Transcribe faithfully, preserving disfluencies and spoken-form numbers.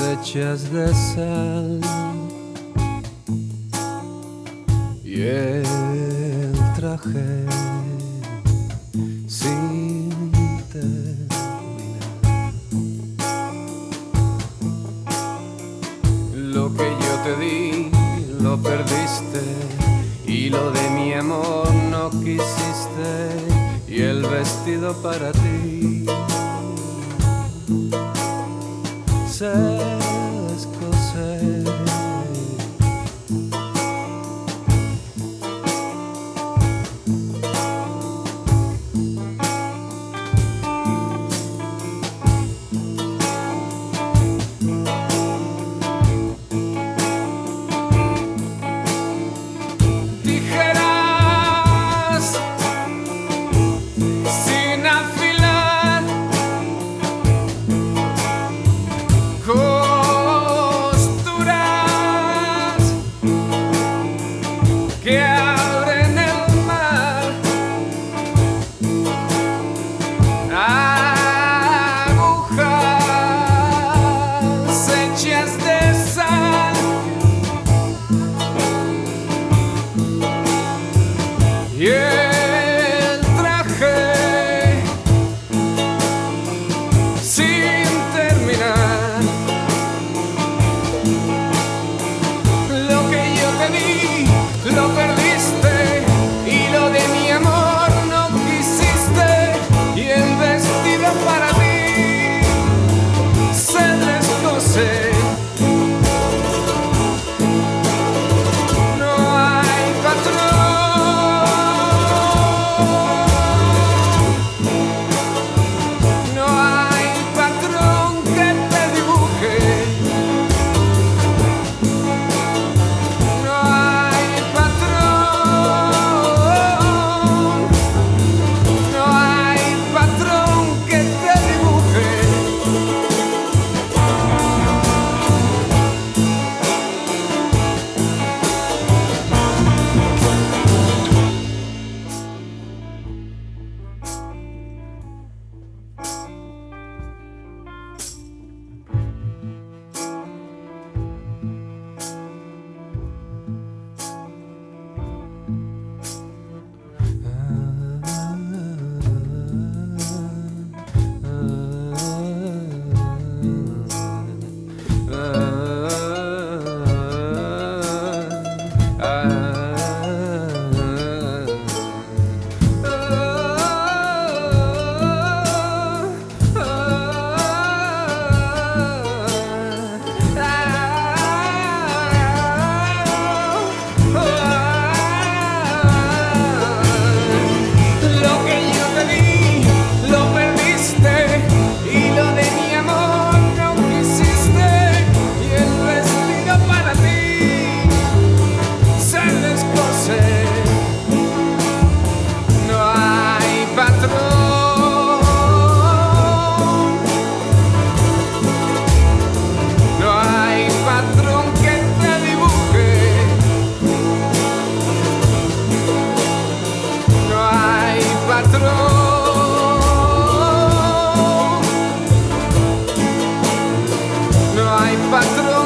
hechas de sal y el traje sin terminar. Lo que yo te di lo perdiste y lo de mi amor no quisiste, y el vestido para ti se descose. Que abren el mar, agujas hechas de sal y el traje sin terminar. Lo que yo te di lo perdiste y lo de mi amor no quisiste, y el vestido para ti se descose. No hay patrón, no hay patrón que te dibuje. Patrón, no hay patrón.